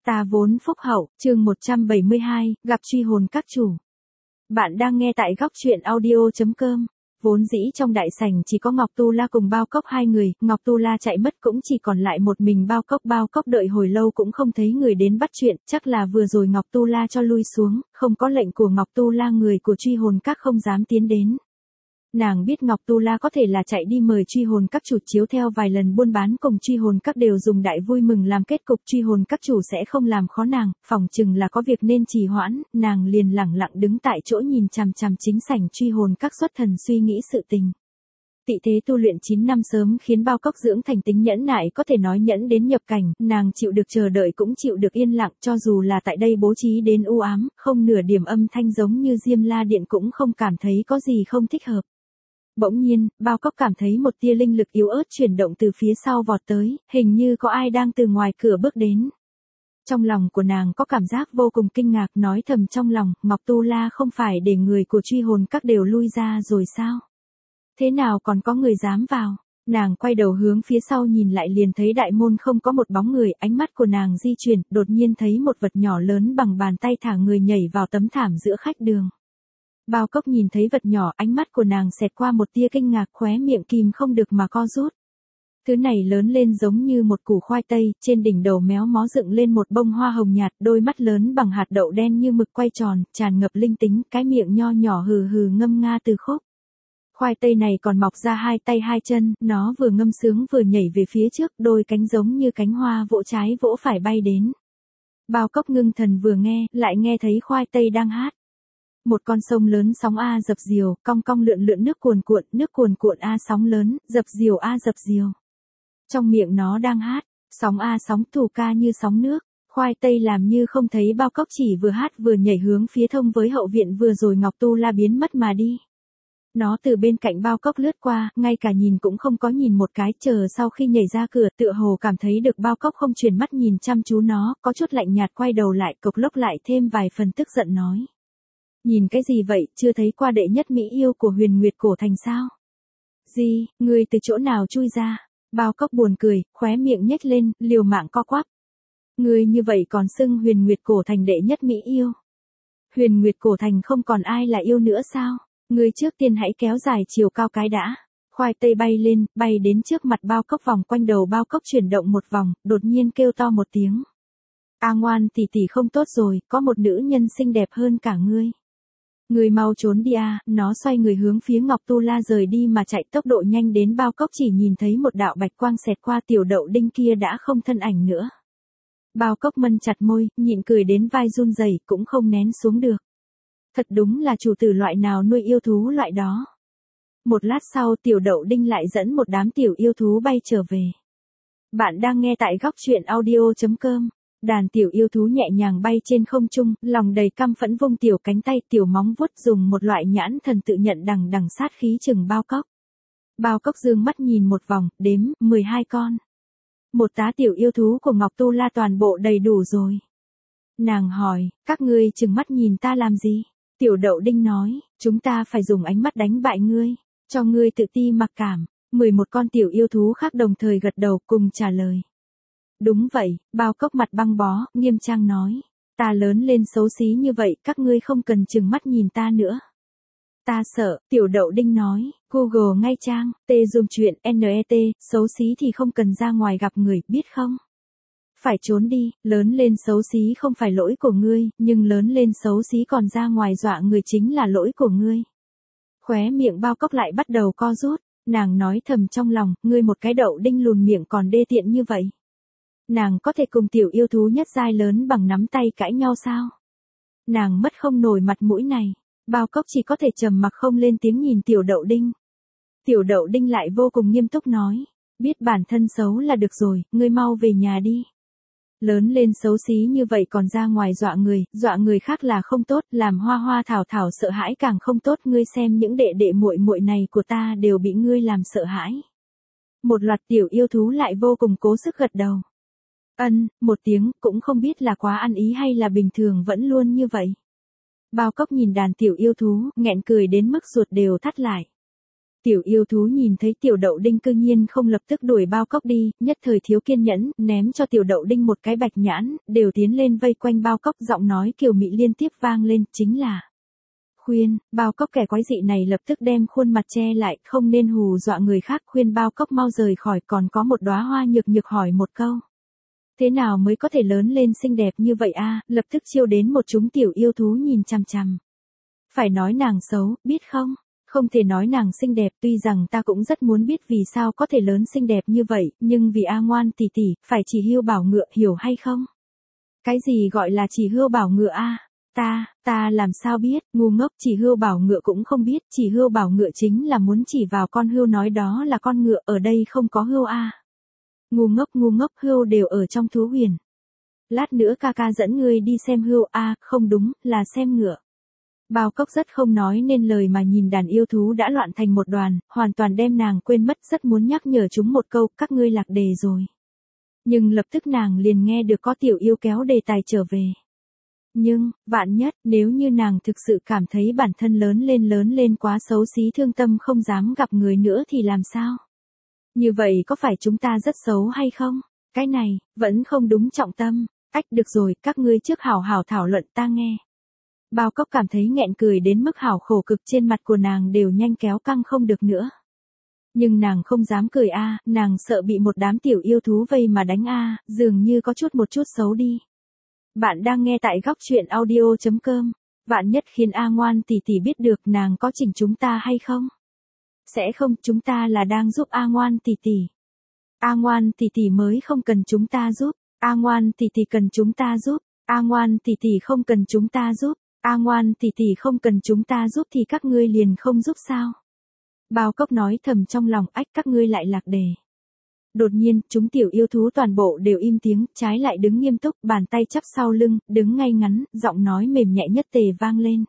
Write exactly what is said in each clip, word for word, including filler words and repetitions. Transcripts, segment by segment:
Ta vốn phúc hậu, chương một trăm bảy mươi hai, gặp truy hồn các chủ. Bạn đang nghe tại góc truyện audio chấm com. Vốn dĩ trong đại sảnh chỉ có Ngọc Tu La cùng Bao Cốc hai người, Ngọc Tu La chạy mất cũng chỉ còn lại một mình Bao Cốc. Bao Cốc đợi hồi lâu cũng không thấy người đến bắt chuyện, chắc là vừa rồi Ngọc Tu La cho lui xuống, không có lệnh của Ngọc Tu La người của truy hồn các không dám tiến đến. Nàng biết Ngọc Tu La có thể là chạy đi mời truy hồn các chủ, chiếu theo vài lần buôn bán cùng truy hồn các đều dùng đại vui mừng làm kết cục, truy hồn các chủ sẽ không làm khó nàng, phỏng chừng là có việc nên trì hoãn, nàng liền lẳng lặng đứng tại chỗ nhìn chằm chằm chính sảnh truy hồn các xuất thần suy nghĩ sự tình. Tị thế tu luyện chín năm sớm khiến Bao Cốc dưỡng thành tính nhẫn nại, có thể nói nhẫn đến nhập cảnh, nàng chịu được chờ đợi cũng chịu được yên lặng, cho dù là tại đây bố trí đến u ám, không nửa điểm âm thanh giống như Diêm La Điện cũng không cảm thấy có gì không thích hợp. Bỗng nhiên, Bao Cốc cảm thấy một tia linh lực yếu ớt chuyển động từ phía sau vọt tới, hình như có ai đang từ ngoài cửa bước đến. Trong lòng của nàng có cảm giác vô cùng kinh ngạc, nói thầm trong lòng, Ngọc Tu La không phải để người của truy hồn các đều lui ra rồi sao? Thế nào còn có người dám vào? Nàng quay đầu hướng phía sau nhìn lại liền thấy đại môn không có một bóng người, ánh mắt của nàng di chuyển, đột nhiên thấy một vật nhỏ lớn bằng bàn tay thả người nhảy vào tấm thảm giữa khách đường. Bao Cốc nhìn thấy vật nhỏ, ánh mắt của nàng xẹt qua một tia kinh ngạc, khóe miệng kìm không được mà co rút. Thứ này lớn lên giống như một củ khoai tây, trên đỉnh đầu méo mó dựng lên một bông hoa hồng nhạt, đôi mắt lớn bằng hạt đậu đen như mực quay tròn, tràn ngập linh tính, cái miệng nho nhỏ hừ hừ ngâm nga từ khúc. Khoai tây này còn mọc ra hai tay hai chân, nó vừa ngâm sướng vừa nhảy về phía trước, đôi cánh giống như cánh hoa vỗ trái vỗ phải bay đến. Bao Cốc ngưng thần vừa nghe, lại nghe thấy khoai tây đang hát. Một con sông lớn sóng a dập dìu, cong cong lượn lượn nước cuồn cuộn, nước cuồn cuộn a sóng lớn, dập dìu a dập dìu. Trong miệng nó đang hát, sóng a sóng thủ ca như sóng nước, khoai tây làm như không thấy. Bao Cốc chỉ vừa hát vừa nhảy hướng phía thông với hậu viện vừa rồi Ngọc Tu La biến mất mà đi. Nó từ bên cạnh Bao Cốc lướt qua, ngay cả nhìn cũng không có nhìn một cái, chờ sau khi nhảy ra cửa, tựa hồ cảm thấy được Bao Cốc không chuyển mắt nhìn chăm chú nó, có chút lạnh nhạt quay đầu lại, cộc lốc lại thêm vài phần tức giận nói. Nhìn cái gì vậy, chưa thấy qua đệ nhất mỹ yêu của Huyền Nguyệt Cổ Thành sao? Gì, ngươi từ chỗ nào chui ra? Bao Cốc buồn cười, khóe miệng nhếch lên, liều mạng co quắp. Ngươi như vậy còn xưng Huyền Nguyệt Cổ Thành đệ nhất mỹ yêu? Huyền Nguyệt Cổ Thành không còn ai là yêu nữa sao? Ngươi trước tiên hãy kéo dài chiều cao cái đã. Khoai tây bay lên, bay đến trước mặt Bao Cốc, vòng quanh đầu Bao Cốc chuyển động một vòng, đột nhiên kêu to một tiếng. A ngoan tỷ tỷ không tốt rồi, có một nữ nhân xinh đẹp hơn cả ngươi. Người mau trốn đi a, nó xoay người hướng phía Ngọc Tu La rời đi mà chạy, tốc độ nhanh đến Bao Cốc chỉ nhìn thấy một đạo bạch quang xẹt qua, tiểu đậu đinh kia đã không thân ảnh nữa. Bao Cốc mân chặt môi, nhịn cười đến vai run rẩy, cũng không nén xuống được. Thật đúng là chủ tử loại nào nuôi yêu thú loại đó. Một lát sau tiểu đậu đinh lại dẫn một đám tiểu yêu thú bay trở về. Bạn đang nghe tại góc truyện audio chấm com. Đàn tiểu yêu thú nhẹ nhàng bay trên không trung, lòng đầy căm phẫn vung tiểu cánh tay, tiểu móng vuốt, dùng một loại nhãn thần tự nhận đằng đằng sát khí chừng Bao Cốc. Bao Cốc dương mắt nhìn một vòng, đếm, mười hai con. Một tá tiểu yêu thú của Ngọc Tu La toàn bộ đầy đủ rồi. Nàng hỏi, các ngươi chừng mắt nhìn ta làm gì? Tiểu đậu đinh nói, chúng ta phải dùng ánh mắt đánh bại ngươi, cho ngươi tự ti mặc cảm. Mười một con tiểu yêu thú khác đồng thời gật đầu cùng trả lời. Đúng vậy, Bao Cốc mặt băng bó, nghiêm trang nói. Ta lớn lên xấu xí như vậy, các ngươi không cần chừng mắt nhìn ta nữa. Ta sợ, tiểu đậu đinh nói, Google ngay trang, tê zoom chuyện, net, xấu xí thì không cần ra ngoài gặp người, biết không? Phải trốn đi, lớn lên xấu xí không phải lỗi của ngươi, nhưng lớn lên xấu xí còn ra ngoài dọa người chính là lỗi của ngươi. Khóe miệng Bao Cốc lại bắt đầu co rút, nàng nói thầm trong lòng, ngươi một cái đậu đinh lùn miệng còn đê tiện như vậy. Nàng có thể cùng tiểu yêu thú nhất giai lớn bằng nắm tay cãi nhau sao? Nàng mất không nổi mặt mũi này. Bao Cốc chỉ có thể trầm mặc không lên tiếng nhìn tiểu đậu đinh. Tiểu đậu đinh lại vô cùng nghiêm túc nói. Biết bản thân xấu là được rồi, ngươi mau về nhà đi. Lớn lên xấu xí như vậy còn ra ngoài dọa người, dọa người khác là không tốt, làm hoa hoa thảo thảo sợ hãi càng không tốt, ngươi xem những đệ đệ muội muội này của ta đều bị ngươi làm sợ hãi. Một loạt tiểu yêu thú lại vô cùng cố sức gật đầu. Ân, một tiếng, cũng không biết là quá ăn ý hay là bình thường vẫn luôn như vậy. Bao Cốc nhìn đàn tiểu yêu thú, nghẹn cười đến mức ruột đều thắt lại. Tiểu yêu thú nhìn thấy tiểu đậu đinh cư nhiên không lập tức đuổi bao cốc đi, nhất thời thiếu kiên nhẫn, ném cho tiểu đậu đinh một cái bạch nhãn, đều tiến lên vây quanh bao cốc, giọng nói kiều mị liên tiếp vang lên, chính là khuyên. Bao cốc kẻ quái dị này lập tức đem khuôn mặt che lại, không nên hù dọa người khác, khuyên bao cốc mau rời khỏi, còn có một đóa hoa nhược nhược hỏi một câu. Thế nào mới có thể lớn lên xinh đẹp như vậy a? Lập tức chiêu đến một chúng tiểu yêu thú nhìn chằm chằm. Phải nói nàng xấu, biết không? Không thể nói nàng xinh đẹp, tuy rằng ta cũng rất muốn biết vì sao có thể lớn xinh đẹp như vậy, nhưng vì A ngoan tỷ tỷ, phải chỉ hươu bảo ngựa, hiểu hay không? Cái gì gọi là chỉ hươu bảo ngựa a? Ta, ta làm sao biết, ngu ngốc, chỉ hươu bảo ngựa cũng không biết, chỉ hươu bảo ngựa chính là muốn chỉ vào con hươu nói đó là con ngựa, ở đây không có hươu a. Ngu ngốc ngu ngốc, hươu đều ở trong thú huyền. Lát nữa ca ca dẫn ngươi đi xem hươu a, không đúng, là xem ngựa. Bao cốc rất không nói nên lời mà nhìn đàn yêu thú đã loạn thành một đoàn, hoàn toàn đem nàng quên mất, rất muốn nhắc nhở chúng một câu, các ngươi lạc đề rồi. Nhưng lập tức nàng liền nghe được có tiểu yêu kéo đề tài trở về. Nhưng, vạn nhất, nếu như nàng thực sự cảm thấy bản thân lớn lên lớn lên quá xấu xí thương tâm không dám gặp người nữa thì làm sao? Như vậy có phải chúng ta rất xấu hay không? Cái này, vẫn không đúng trọng tâm. Ách được rồi, các ngươi trước hảo hảo thảo luận ta nghe. Bao cốc cảm thấy nghẹn cười đến mức hảo khổ cực, trên mặt của nàng đều nhanh kéo căng không được nữa. Nhưng nàng không dám cười a, nàng sợ bị một đám tiểu yêu thú vây mà đánh a, dường như có chút một chút xấu đi. Bạn đang nghe tại góc truyện audio chấm com. Vạn nhất khiến A ngoan tỷ tỷ biết được nàng có chỉnh chúng ta hay không? Sẽ không, chúng ta là đang giúp A ngoan tỷ tỷ. A ngoan tỷ tỷ mới không cần chúng ta giúp. A ngoan tỷ tỷ cần chúng ta giúp. A ngoan tỷ tỷ không cần chúng ta giúp. A ngoan tỷ tỷ không cần chúng ta giúp thì các ngươi liền không giúp sao? Bao cốc nói thầm trong lòng, ách, các ngươi lại lạc đề. Đột nhiên, chúng tiểu yêu thú toàn bộ đều im tiếng, trái lại đứng nghiêm túc, bàn tay chắp sau lưng, đứng ngay ngắn, giọng nói mềm nhẹ nhất tề vang lên.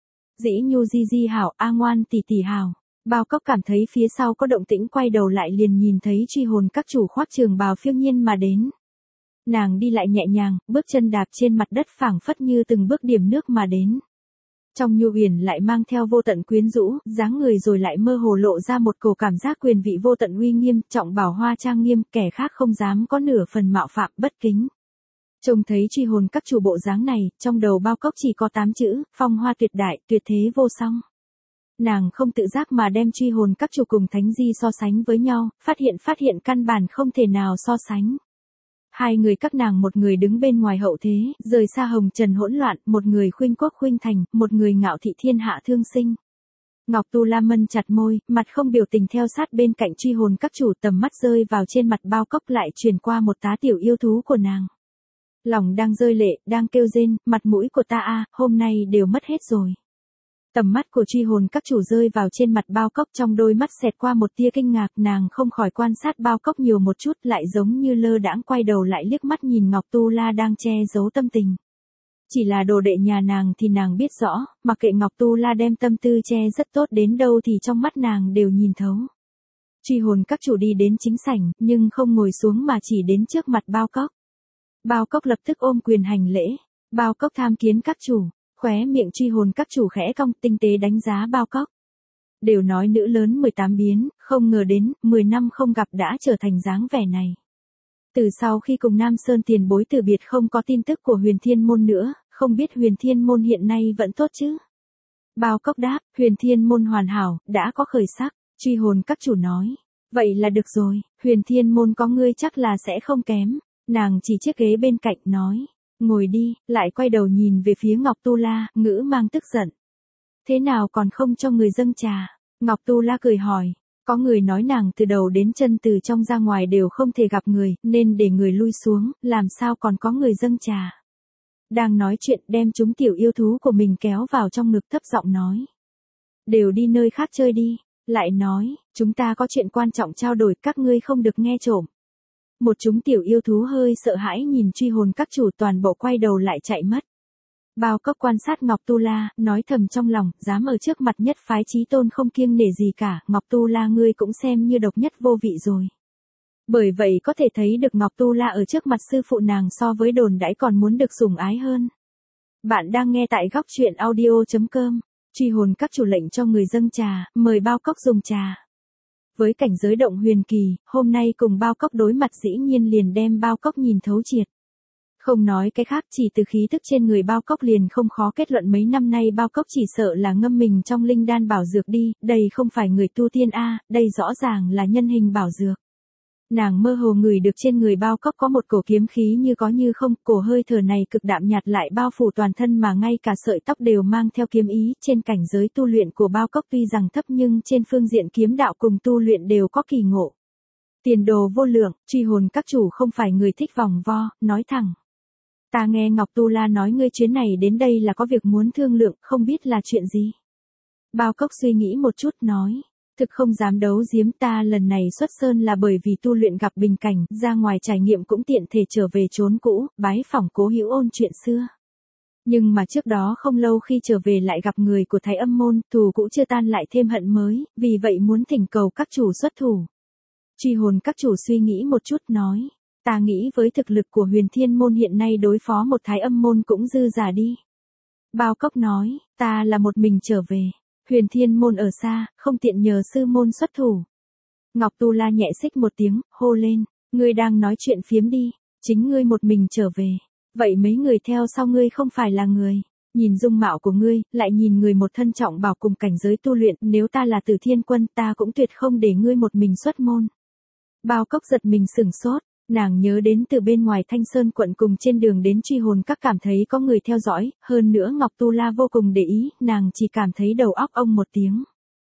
Dĩ nhu di di hảo, A ngoan tỷ tỷ hảo. Bao cốc cảm thấy phía sau có động tĩnh, quay đầu lại liền nhìn thấy truy hồn các chủ khoác trường bào phiêu nhiên mà đến. Nàng đi lại nhẹ nhàng, bước chân đạp trên mặt đất phảng phất như từng bước điểm nước mà đến. Trong nhu huyền lại mang theo vô tận quyến rũ, dáng người rồi lại mơ hồ lộ ra một cổ cảm giác quyền vị vô tận uy nghiêm, trọng bảo hoa trang nghiêm, kẻ khác không dám có nửa phần mạo phạm bất kính. Trông thấy truy hồn các chủ bộ dáng này, trong đầu bao cốc chỉ có tám chữ, phong hoa tuyệt đại, tuyệt thế vô song. Nàng không tự giác mà đem truy hồn các chủ cùng Thánh Di so sánh với nhau, phát hiện phát hiện căn bản không thể nào so sánh. Hai người các nàng, một người đứng bên ngoài hậu thế, rời xa hồng trần hỗn loạn, một người khuynh quốc khuynh thành, một người ngạo thị thiên hạ thương sinh. Ngọc Tu La mân chặt môi, mặt không biểu tình theo sát bên cạnh truy hồn các chủ, tầm mắt rơi vào trên mặt bao cốc lại truyền qua một tá tiểu yêu thú của nàng. Lòng đang rơi lệ, đang kêu rên, mặt mũi của ta a, hôm nay đều mất hết rồi. Tầm mắt của truy hồn các chủ rơi vào trên mặt bao cốc, trong đôi mắt xẹt qua một tia kinh ngạc, nàng không khỏi quan sát bao cốc nhiều một chút, lại giống như lơ đãng quay đầu lại liếc mắt nhìn Ngọc Tu La đang che giấu tâm tình. Chỉ là đồ đệ nhà nàng thì nàng biết rõ, mặc kệ Ngọc Tu La đem tâm tư che rất tốt đến đâu thì trong mắt nàng đều nhìn thấu. Truy hồn các chủ đi đến chính sảnh, nhưng không ngồi xuống mà chỉ đến trước mặt bao cốc. Bao cốc lập tức ôm quyền hành lễ. Bao cốc tham kiến các chủ. Khóe miệng truy hồn các chủ khẽ cong, tinh tế đánh giá bao cốc. Đều nói nữ lớn mười tám biến, không ngờ đến, mười năm không gặp đã trở thành dáng vẻ này. Từ sau khi cùng Nam Sơn tiền bối từ biệt không có tin tức của Huyền Thiên Môn nữa, không biết Huyền Thiên Môn hiện nay vẫn tốt chứ? Bao cốc đáp, Huyền Thiên Môn hoàn hảo, đã có khởi sắc. Truy hồn các chủ nói, vậy là được rồi, Huyền Thiên Môn có ngươi chắc là sẽ không kém. Nàng chỉ chiếc ghế bên cạnh nói. Ngồi đi, lại quay đầu nhìn về phía Ngọc Tu La, ngữ mang tức giận. Thế nào còn không cho người dâng trà? Ngọc Tu La cười hỏi, có người nói nàng từ đầu đến chân từ trong ra ngoài đều không thể gặp người, nên để người lui xuống, làm sao còn có người dâng trà? Đang nói chuyện đem chúng tiểu yêu thú của mình kéo vào trong ngực, thấp giọng nói. Đều đi nơi khác chơi đi, lại nói, chúng ta có chuyện quan trọng trao đổi, các ngươi không được nghe trộm. Một chúng tiểu yêu thú hơi sợ hãi nhìn truy hồn các chủ, toàn bộ quay đầu lại chạy mất. Bao cốc quan sát Ngọc Tu La, nói thầm trong lòng, dám ở trước mặt nhất phái chí tôn không kiêng nể gì cả, Ngọc Tu La ngươi cũng xem như độc nhất vô vị rồi. Bởi vậy có thể thấy được Ngọc Tu La ở trước mặt sư phụ nàng so với đồn đãi còn muốn được sủng ái hơn. Bạn đang nghe tại góc truyện audio chấm com. Truy hồn các chủ lệnh cho người dâng trà, mời bao cốc dùng trà. Với cảnh giới động huyền kỳ, hôm nay cùng Bao Cốc đối mặt dĩ nhiên liền đem Bao Cốc nhìn thấu triệt. Không nói cái khác, chỉ từ khí tức trên người Bao Cốc liền không khó kết luận mấy năm nay Bao Cốc chỉ sợ là ngâm mình trong linh đan bảo dược đi, đây không phải người tu tiên a, đây rõ ràng là nhân hình bảo dược. Nàng mơ hồ ngửi được trên người Bao Cốc có một cổ kiếm khí như có như không, cổ hơi thở này cực đạm nhạt lại bao phủ toàn thân mà ngay cả sợi tóc đều mang theo kiếm ý, trên cảnh giới tu luyện của Bao Cốc tuy rằng thấp nhưng trên phương diện kiếm đạo cùng tu luyện đều có kỳ ngộ. Tiền đồ vô lượng, truy hồn các chủ không phải người thích vòng vo, nói thẳng. Ta nghe Ngọc Tu La nói ngươi chuyến này đến đây là có việc muốn thương lượng, không biết là chuyện gì. Bao Cốc suy nghĩ một chút nói. Thực không dám đấu giếm, ta lần này xuất sơn là bởi vì tu luyện gặp bình cảnh, ra ngoài trải nghiệm cũng tiện thể trở về chốn cũ, bái phỏng Cố Hữu ôn chuyện xưa. Nhưng mà trước đó không lâu khi trở về lại gặp người của Thái Âm môn, thù cũ chưa tan lại thêm hận mới, vì vậy muốn thỉnh cầu các chủ xuất thủ. Truy hồn các chủ suy nghĩ một chút nói, ta nghĩ với thực lực của Huyền Thiên môn hiện nay đối phó một Thái Âm môn cũng dư giả đi. Bao Cốc nói, ta là một mình trở về. Huyền Thiên môn ở xa, không tiện nhờ sư môn xuất thủ. Ngọc Tu La nhẹ xích một tiếng, hô lên, ngươi đang nói chuyện phiếm đi, chính ngươi một mình trở về. Vậy mấy người theo sau ngươi không phải là người. Nhìn dung mạo của ngươi, lại nhìn người một thân trọng bảo cùng cảnh giới tu luyện, nếu ta là Tử Thiên quân ta cũng tuyệt không để ngươi một mình xuất môn. Bao Cốc giật mình sửng sốt. Nàng nhớ đến từ bên ngoài Thanh Sơn quận cùng trên đường đến truy hồn các cảm thấy có người theo dõi, hơn nữa Ngọc Tu La vô cùng để ý, nàng chỉ cảm thấy đầu óc ông một tiếng.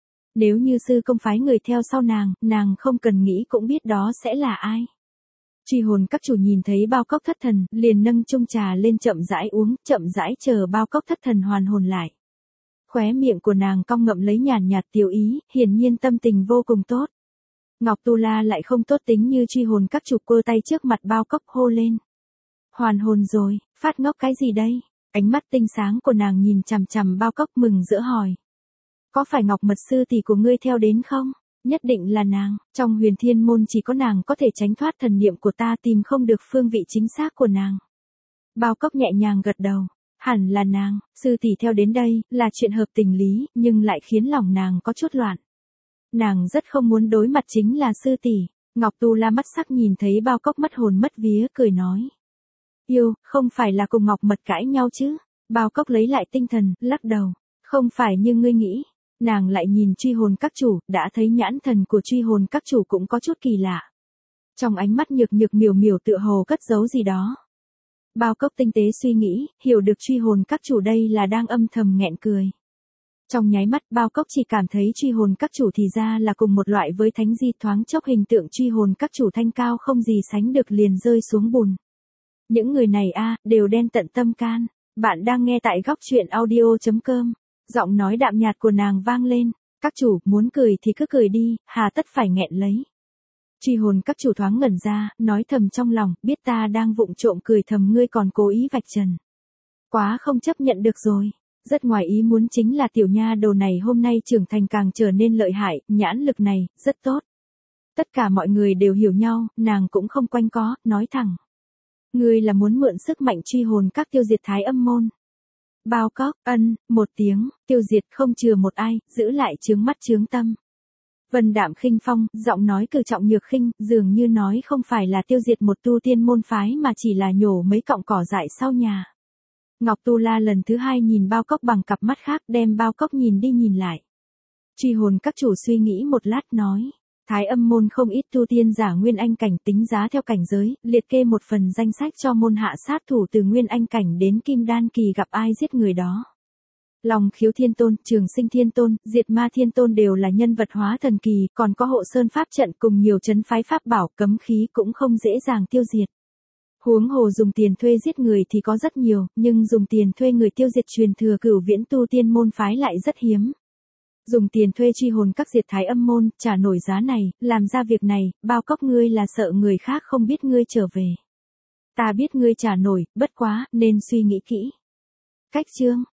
Nếu như sư công phái người theo sau nàng, nàng không cần nghĩ cũng biết đó sẽ là ai. Truy hồn các chủ nhìn thấy Bao Cốc thất thần, liền nâng chung trà lên chậm rãi uống, chậm rãi chờ Bao Cốc thất thần hoàn hồn lại. Khóe miệng của nàng cong ngậm lấy nhàn nhạt tiểu ý, hiển nhiên tâm tình vô cùng tốt. Ngọc Tu La lại không tốt tính như truy hồn các chủ, cơ tay trước mặt Bao Cốc hô lên. Hoàn hồn rồi, phát ngốc cái gì đây? Ánh mắt tinh sáng của nàng nhìn chằm chằm Bao Cốc mừng rỡ hỏi. Có phải Ngọc Mật sư tỷ của ngươi theo đến không? Nhất định là nàng, trong Huyền Thiên môn chỉ có nàng có thể tránh thoát thần niệm của ta, tìm không được phương vị chính xác của nàng. Bao Cốc nhẹ nhàng gật đầu. Hẳn là nàng, sư tỷ theo đến đây, là chuyện hợp tình lý, nhưng lại khiến lòng nàng có chút loạn. Nàng rất không muốn đối mặt chính là sư tỷ. Ngọc Tu La mắt sắc nhìn thấy Bao Cốc mất hồn mất vía cười nói. Yêu, không phải là cùng Ngọc Mật cãi nhau chứ? Bao Cốc lấy lại tinh thần, lắc đầu. Không phải như ngươi nghĩ. Nàng lại nhìn truy hồn các chủ, đã thấy nhãn thần của truy hồn các chủ cũng có chút kỳ lạ. Trong ánh mắt nhược nhược miểu miểu tựa hồ cất giấu gì đó. Bao Cốc tinh tế suy nghĩ, hiểu được truy hồn các chủ đây là đang âm thầm nghẹn cười. Trong nháy mắt Bao Cốc chỉ cảm thấy truy hồn các chủ thì ra là cùng một loại với Thánh Di, thoáng chốc hình tượng truy hồn các chủ thanh cao không gì sánh được liền rơi xuống bùn. Những người này a đều đen tận tâm can. Bạn đang nghe tại góc truyện audio chấm com. Giọng nói đạm nhạt của nàng vang lên. Các chủ, muốn cười thì cứ cười đi, hà tất phải nghẹn lấy. Truy hồn các chủ thoáng ngẩn ra, nói thầm trong lòng, biết ta đang vụng trộm cười thầm ngươi còn cố ý vạch trần. Quá không chấp nhận được rồi. Rất ngoài ý muốn chính là tiểu nha đầu này hôm nay trưởng thành càng trở nên lợi hại, nhãn lực này, rất tốt. Tất cả mọi người đều hiểu nhau, nàng cũng không quanh có, nói thẳng. Ngươi là muốn mượn sức mạnh truy hồn các tiêu diệt Thái Âm môn. Bao Cốc, ân, một tiếng, tiêu diệt không chừa một ai, giữ lại chướng mắt chướng tâm. Vân đạm khinh phong, giọng nói cử trọng nhược khinh, dường như nói không phải là tiêu diệt một tu tiên môn phái mà chỉ là nhổ mấy cọng cỏ dại sau nhà. Ngọc Tu La lần thứ hai nhìn Bao Cốc bằng cặp mắt khác, đem Bao Cốc nhìn đi nhìn lại. Truy hồn các chủ suy nghĩ một lát nói. Thái Âm môn không ít tu tiên giả Nguyên Anh cảnh, tính giá theo cảnh giới, liệt kê một phần danh sách cho môn hạ sát thủ từ Nguyên Anh cảnh đến Kim Đan kỳ gặp ai giết người đó. Long Khiếu Thiên Tôn, Trường Sinh Thiên Tôn, Diệt Ma Thiên Tôn đều là nhân vật hóa thần kỳ, còn có hộ sơn pháp trận cùng nhiều trấn phái pháp bảo cấm khí cũng không dễ dàng tiêu diệt. Huống hồ dùng tiền thuê giết người thì có rất nhiều, nhưng dùng tiền thuê người tiêu diệt truyền thừa cửu viễn tu tiên môn phái lại rất hiếm. Dùng tiền thuê truy hồn các diệt Thái Âm môn, trả nổi giá này, làm ra việc này, Bao Cốc ngươi là sợ người khác không biết ngươi trở về. Ta biết ngươi trả nổi, bất quá, nên suy nghĩ kỹ. Cách chương,